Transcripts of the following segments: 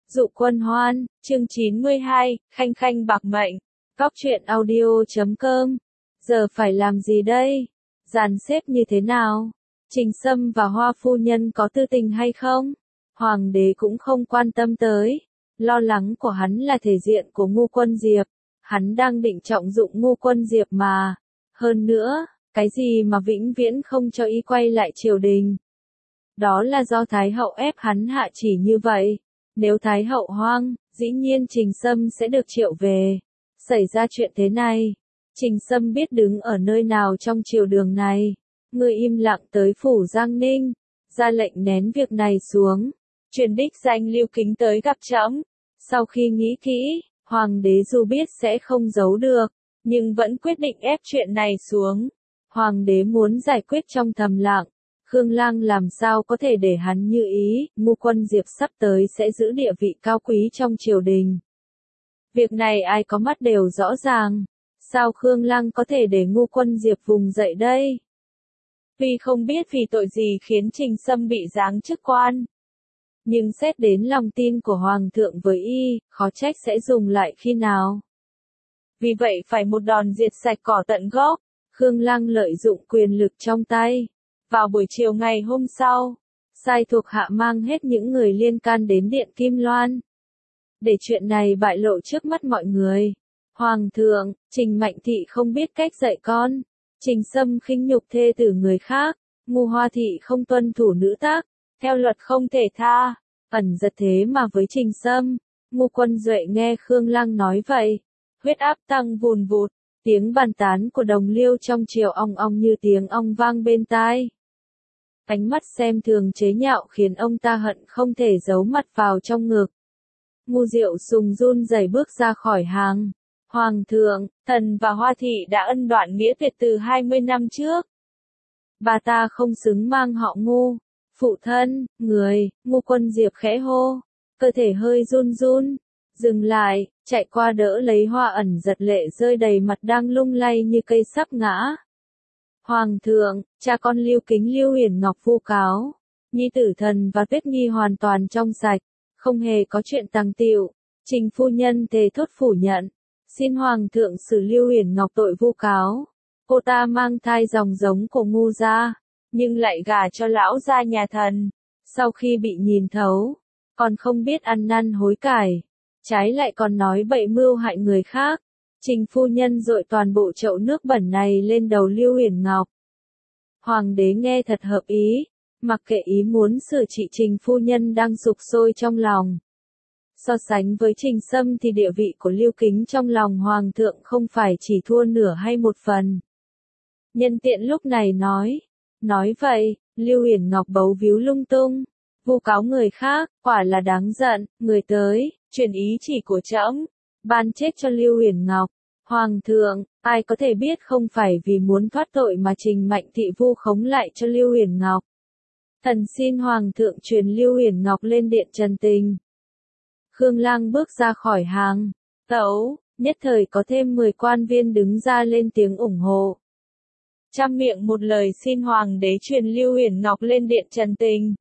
Dụ Quân Hoan, chương 92, Khanh Khanh bạc mệnh. Góc truyện audio.com. Giờ phải làm gì đây? Dàn xếp như thế nào? Trình Sâm và Hoa phu nhân có tư tình hay không? Hoàng đế cũng không quan tâm tới. Lo lắng của hắn là thể diện của Ngô Quân Diệp. Hắn đang định trọng dụng Ngô Quân Diệp mà. Hơn nữa, cái gì mà vĩnh viễn không cho y quay lại triều đình? Đó là do Thái hậu ép hắn hạ chỉ như vậy. Nếu Thái hậu hoang, dĩ nhiên Trình Sâm sẽ được triệu về. Xảy ra chuyện thế này, Trình Sâm biết đứng ở nơi nào trong triều đường này. Người im lặng tới phủ Giang Ninh, ra lệnh nén việc này xuống. Truyền đích danh Lưu Kính tới gặp trẫm. Sau khi nghĩ kỹ, Hoàng đế dù biết sẽ không giấu được, nhưng vẫn quyết định ép chuyện này xuống. Hoàng đế muốn giải quyết trong thầm lặng. Khương Lang làm sao có thể để hắn như ý, Ngô Quân Diệp sắp tới sẽ giữ địa vị cao quý trong triều đình. Việc này ai có mắt đều rõ ràng. Sao Khương Lang có thể để Ngô Quân Diệp vùng dậy đây? Vì không biết vì tội gì khiến Trình Sâm bị giáng chức quan. Nhưng xét đến lòng tin của Hoàng thượng với y, khó trách sẽ dùng lại khi nào. Vì vậy phải một đòn diệt sạch cỏ tận gốc. Khương Lang lợi dụng quyền lực trong tay. Vào buổi chiều ngày hôm sau, sai thuộc hạ mang hết những người liên can đến Điện Kim Loan. Để chuyện này bại lộ trước mắt mọi người. Hoàng thượng, Trình Mạnh Thị không biết cách dạy con. Trình Sâm khinh nhục thê tử người khác. Ngô Hoa Thị không tuân thủ nữ tác. Theo luật không thể tha. Ẩn giật thế mà với Trình Sâm. Ngô Quân Duệ nghe Khương Lang nói vậy. Huyết áp tăng vùn vụt. Tiếng bàn tán của đồng liêu trong triều ong ong như tiếng ong vang bên tai. Ánh mắt xem thường chế nhạo khiến ông ta hận không thể giấu mặt vào trong ngực. Ngô Diệu Sùng run rẩy bước ra khỏi hàng. Hoàng thượng, thần và Hoa Thị đã ân đoạn nghĩa tuyệt từ 20 năm trước. Bà ta không xứng mang họ Ngô. Phụ thân, người, Ngô Quân Diệp khẽ hô. Cơ thể hơi run run. Dừng lại, chạy qua đỡ lấy Hoa Ẩn giật lệ rơi đầy mặt đang lung lay như cây sắp ngã. Hoàng thượng, cha con Lưu Kính Lưu Huyền Ngọc vu cáo. Nhi tử thần và Tuyết Nhi hoàn toàn trong sạch. Không hề có chuyện tàng tiệu. Trình phu nhân thề thốt phủ nhận. Xin Hoàng thượng xử Lưu Huyền Ngọc tội vu cáo. Cô ta mang thai dòng giống của Ngô gia, nhưng lại gả cho lão gia nhà thần. Sau khi bị nhìn thấu, còn không biết ăn năn hối cải. Trái lại còn nói bậy mưu hại người khác. Trình phu nhân dội toàn bộ chậu nước bẩn này lên đầu Lưu Huyền Ngọc. Hoàng đế nghe thật hợp ý, mặc kệ ý muốn xử trị Trình phu nhân đang sục sôi trong lòng. So sánh với Trình Sâm thì địa vị của Lưu Kính trong lòng Hoàng thượng không phải chỉ thua nửa hay một phần. Nhân tiện lúc này nói vậy, Lưu Huyền Ngọc bấu víu lung tung, vu cáo người khác, quả là đáng giận, người tới, truyền ý chỉ của trẫm, ban chết cho Lưu Huyền Ngọc. Hoàng thượng, ai có thể biết không phải vì muốn thoát tội mà Trình Mạnh Thị vu khống lại cho Lưu Huyền Ngọc. Thần xin Hoàng thượng truyền Lưu Huyền Ngọc lên điện trần tình. Khương Lang bước ra khỏi hàng, tấu, nhất thời có thêm 10 quan viên đứng ra lên tiếng ủng hộ. Trăm miệng một lời xin Hoàng đế truyền Lưu Huyền Ngọc lên điện trần tình.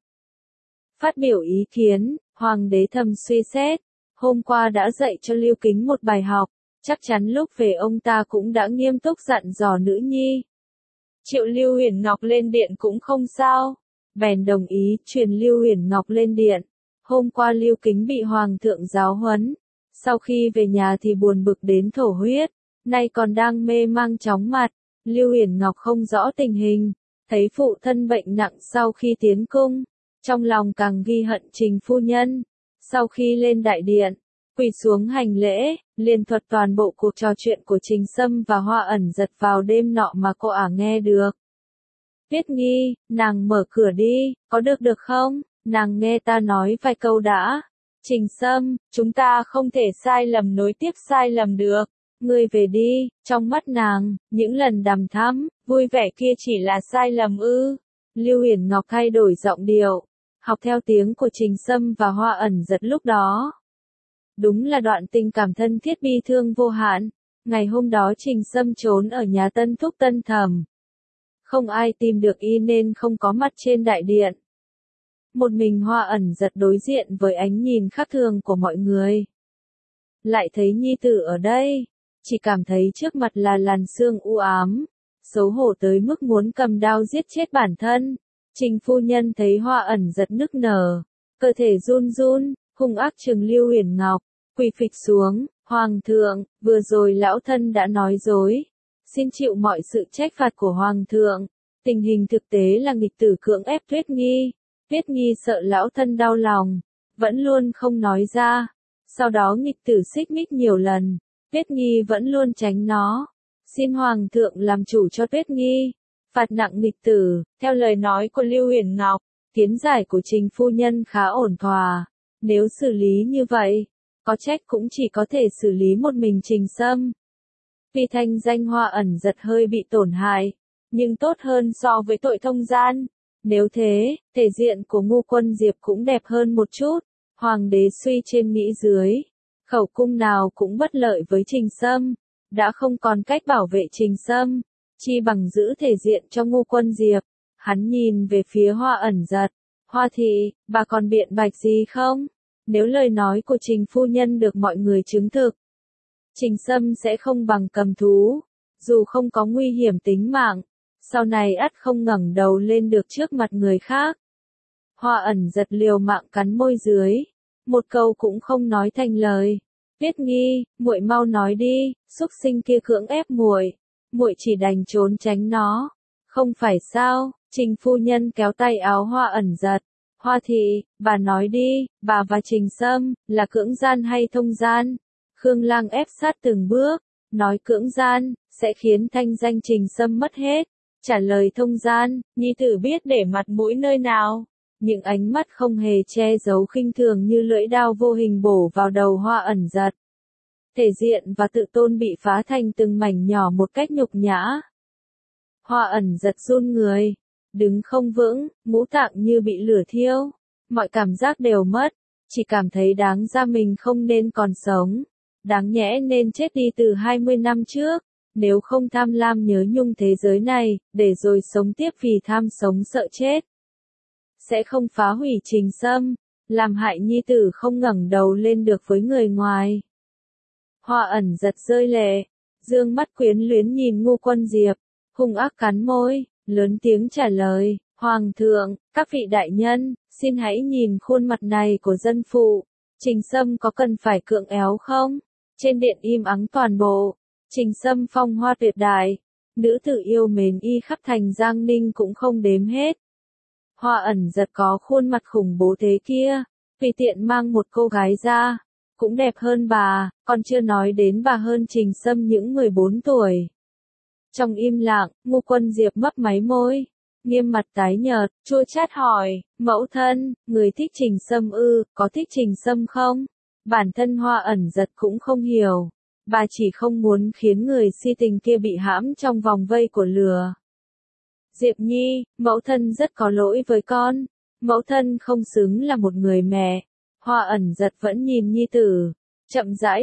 Phát biểu ý kiến, Hoàng đế thầm suy xét, hôm qua đã dạy cho Lưu Kính một bài học, chắc chắn lúc về ông ta cũng đã nghiêm túc dặn dò nữ nhi. Triệu Lưu Huyền Ngọc lên điện cũng không sao, bèn đồng ý truyền Lưu Huyền Ngọc lên điện. Hôm qua Lưu Kính bị Hoàng thượng giáo huấn, sau khi về nhà thì buồn bực đến thổ huyết, nay còn đang mê mang chóng mặt. Lưu Huyền Ngọc không rõ tình hình, thấy phụ thân bệnh nặng sau khi tiến cung, trong lòng càng ghi hận Trình phu nhân. Sau khi lên đại điện, quỳ xuống hành lễ, liền thuật toàn bộ cuộc trò chuyện của Trình Sâm và Hoa Ẩn giật vào đêm nọ mà cô ả nghe được. Tuyết Nhi, nàng mở cửa đi, có được không? Nàng nghe ta nói vài câu đã. Trình Sâm, chúng ta không thể sai lầm nối tiếp sai lầm được. Ngươi về đi, trong mắt nàng, những lần đằm thắm, vui vẻ kia chỉ là sai lầm ư. Lưu Huyền Ngọc thay đổi giọng điệu, học theo tiếng của Trình Sâm và Hoa Ẩn giật lúc đó. Đúng là đoạn tình cảm thân thiết bi thương vô hạn. Ngày hôm đó Trình Sâm trốn ở nhà Tân Thúc Tân Thẩm. Không ai tìm được y nên không có mặt trên đại điện. một mình Hoa ẩn giật đối diện với ánh nhìn khác thường của mọi người. Lại thấy nhi tử ở đây, chỉ cảm thấy trước mặt là làn sương u ám, xấu hổ tới mức muốn cầm đao giết chết bản thân. Trình phu nhân thấy Hoa ẩn giật nức nở, cơ thể run run, hung ác trừng Lưu Uyển Ngọc, quỳ phịch xuống, Hoàng thượng, vừa rồi lão thân đã nói dối, xin chịu mọi sự trách phạt của Hoàng thượng. Tình hình thực tế là nghịch tử cưỡng ép Tuyết Nghi, Tuyết Nghi sợ lão thân đau lòng, vẫn luôn không nói ra. Sau đó nghịch tử xích mích nhiều lần, Tuyết Nghi vẫn luôn tránh nó. Xin Hoàng thượng làm chủ cho Tuyết Nghi, phạt nặng nghịch tử. Theo lời nói của Lưu Uyển Ngọc, kiến giải của Trình phu nhân khá ổn thỏa. Nếu xử lý như vậy, có trách cũng chỉ có thể xử lý một mình Trình Sâm. Vì thanh danh Hoa ẩn giật hơi bị tổn hại, nhưng tốt hơn so với tội thông gian. Nếu thế, thể diện của Ngô Quân Diệp cũng đẹp hơn một chút. Hoàng đế suy trên nghĩ dưới, khẩu cung nào cũng bất lợi với Trình Sâm, đã không còn cách bảo vệ Trình Sâm, chi bằng giữ thể diện cho Ngô Quân Diệp. Hắn nhìn về phía Hoa ẩn giật, Hoa thị, bà còn biện bạch gì không? Nếu lời nói của Trình phu nhân được mọi người chứng thực, Trình Sâm sẽ không bằng cầm thú, dù không có nguy hiểm tính mạng, sau này ắt không ngẩng đầu lên được trước mặt người khác. Hoa ẩn giật liều mạng cắn môi dưới, một câu cũng không nói thành lời. Tuyết Nghi, muội mau nói đi, súc sinh kia cưỡng ép muội, muội chỉ đành trốn tránh nó, không phải sao? Trình phu nhân kéo tay áo Hoa ẩn giật, Hoa thị, bà nói đi, bà và Trình Sâm là cưỡng gian hay thông gian? Khương Lang ép sát từng bước, nói cưỡng gian sẽ khiến thanh danh Trình Sâm mất hết, trả lời thông gian, nhi tử biết để mặt mũi nơi nào. Những ánh mắt không hề che giấu khinh thường như lưỡi đao vô hình bổ vào đầu Hoa ẩn giật. Thể diện và tự tôn bị phá thành từng mảnh nhỏ một cách nhục nhã. Hoa ẩn giật run người, đứng không vững, ngũ tạng như bị lửa thiêu, mọi cảm giác đều mất, chỉ cảm thấy đáng ra mình không nên còn sống, đáng nhẽ nên chết đi từ 20 năm trước, nếu không tham lam nhớ nhung thế giới này, để rồi sống tiếp vì tham sống sợ chết. Sẽ không phá hủy Trình Sâm, làm hại nhi tử không ngẩng đầu lên được với người ngoài. Hoa ẩn giật rơi lệ, dương mắt quyến luyến nhìn Ngô Quân Diệp, hung ác cắn môi, lớn tiếng trả lời, Hoàng thượng, các vị đại nhân, xin hãy nhìn khuôn mặt này của dân phụ, Trình Sâm có cần phải cưỡng éo không? Trên điện im ắng toàn bộ, Trình Sâm phong hoa tuyệt đại, nữ tử yêu mến y khắp thành Giang Ninh cũng không đếm hết. Hoa ẩn giật có khuôn mặt khủng bố thế kia, tùy tiện mang một cô gái ra, cũng đẹp hơn bà, còn chưa nói đến bà hơn Trình Sâm những 14 tuổi. Trong im lặng, Ngô Quân Diệp mấp máy môi, nghiêm mặt tái nhợt, chua chát hỏi, mẫu thân, người thích Trình Sâm ư, có thích Trình Sâm không? Bản thân Hoa ẩn giật cũng không hiểu, bà chỉ không muốn khiến người si tình kia bị hãm trong vòng vây của lửa. Diệp Nhi, mẫu thân rất có lỗi với con, mẫu thân không xứng là một người mẹ. Hoa ẩn giật vẫn nhìn nhi tử, chậm rãi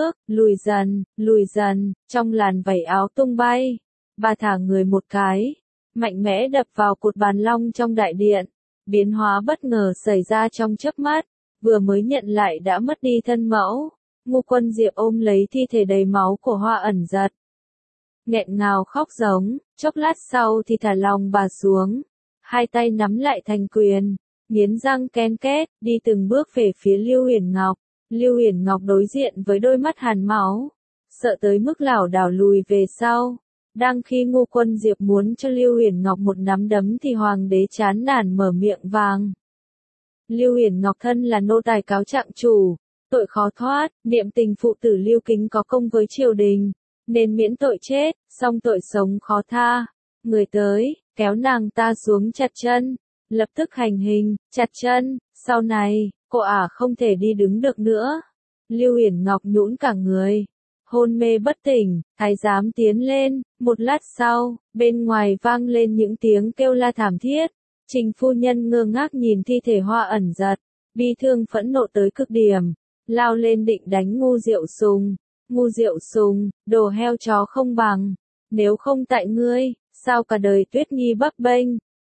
lùi dần, trong làn vảy áo tung bay. Bà thả người một cái, mạnh mẽ đập vào cột bàn long trong đại điện. Biến hóa bất ngờ xảy ra trong chớp mắt, vừa mới nhận lại đã mất đi thân mẫu. Ngô Quân Diệp ôm lấy thi thể đầy máu của Hoa ẩn giật, nghẹn ngào khóc giống, chốc lát sau thì thả lòng bà xuống, hai tay nắm lại thành quyền, nghiến răng ken két, đi từng bước về phía Lưu Uyển Ngọc. Lưu Uyển Ngọc đối diện với đôi mắt hàn máu, sợ tới mức lảo đảo lùi về sau. Đang khi Ngô Quân Diệp muốn cho Lưu Uyển Ngọc một nắm đấm thì hoàng đế chán nản mở miệng vàng. Lưu Uyển Ngọc thân là nô tài cáo trạng chủ, tội khó thoát, niệm tình phụ tử Lưu Kính có công với triều đình, nên miễn tội chết, song tội sống khó tha. Người tới, kéo nàng ta xuống chặt chân, lập tức hành hình, chặt chân, sau này, cô ả không thể đi đứng được nữa. Lưu Uyển Ngọc nhũn cả người, hôn mê bất tỉnh, thái giám tiến lên, một lát sau, bên ngoài vang lên những tiếng kêu la thảm thiết. Trình phu nhân ngơ ngác nhìn thi thể Hoa ẩn giật, bi thương phẫn nộ tới cực điểm, lao lên định đánh Ngu Diệu Sùng. Ngu Diệu Sùng, đồ heo chó không bằng, nếu không tại ngươi, sao cả đời Tuyết Nghi bấp bênh,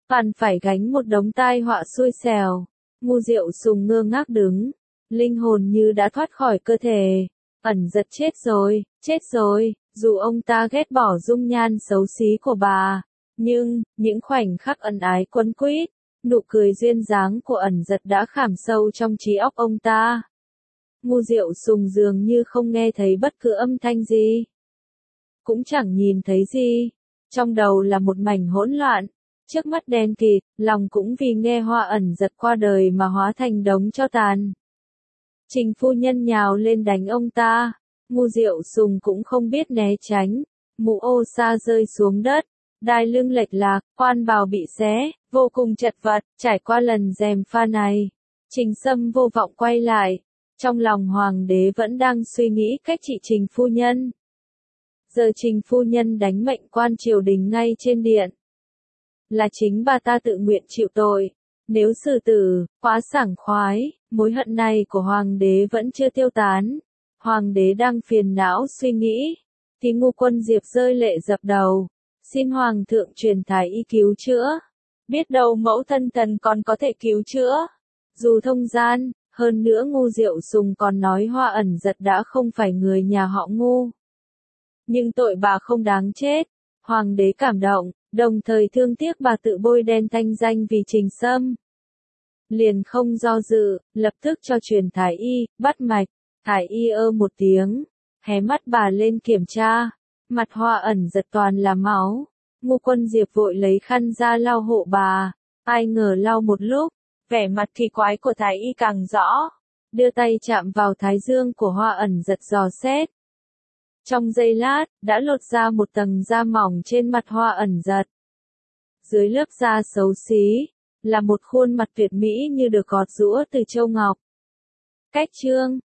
toàn phải gánh một đống tai họa xui xẻo. Ngu Diệu Sùng ngơ ngác đứng, linh hồn như đã thoát khỏi cơ thể. Ẩn Giật chết rồi, dù ông ta ghét bỏ dung nhan xấu xí của bà, nhưng, những khoảnh khắc ân ái quấn quýt, nụ cười duyên dáng của Ẩn Giật đã khảm sâu trong trí óc ông ta. Ngu Diệu Sùng dường như không nghe thấy bất cứ âm thanh gì, cũng chẳng nhìn thấy gì. Trong đầu là một mảnh hỗn loạn, trước mắt đen kịt, lòng cũng vì nghe Hoa Ẩn Giật qua đời mà hóa thành đống tro tàn. Trình phu nhân nhào lên đánh ông ta, Ngu Diệu Sùng cũng không biết né tránh, mũ ô sa rơi xuống đất, đai lưng lệch lạc, quan bào bị xé, vô cùng chật vật. Trải qua lần gièm pha này, Trình Sâm vô vọng quay lại, trong lòng hoàng đế vẫn đang suy nghĩ cách trị Trình phu nhân. Giờ Trình phu nhân đánh mệnh quan triều đình ngay trên điện, là chính bà ta tự nguyện chịu tội. Nếu xử tử, quá sảng khoái, mối hận này của hoàng đế vẫn chưa tiêu tán. Hoàng đế đang phiền não suy nghĩ, thì Ngu Quân Diệp rơi lệ dập đầu, xin hoàng thượng truyền thái y cứu chữa. Biết đâu mẫu thân thần còn có thể cứu chữa. Dù thông gian, hơn nữa Ngu Diệu Sùng còn nói Hoa Ẩn Giật đã không phải người nhà họ Ngu. Nhưng tội bà không đáng chết. Hoàng đế cảm động, đồng thời thương tiếc bà tự bôi đen thanh danh vì Trình Sâm. Liền không do dự, lập tức cho truyền thái y, bắt mạch. Thái y một tiếng, hé mắt bà lên kiểm tra, mặt Hoa Ẩn Giật toàn là máu. Ngu Quân Diệp vội lấy khăn ra lau hộ bà, ai ngờ lau một lúc, vẻ mặt kỳ quái của thái y càng rõ, đưa tay chạm vào thái dương của Hoa Ẩn Giật dò xét. Trong giây lát, đã lột ra một tầng da mỏng trên mặt Hoa Ẩn Giật. Dưới lớp da xấu xí, là một khuôn mặt tuyệt mỹ như được gọt giũa từ châu ngọc. Cách chương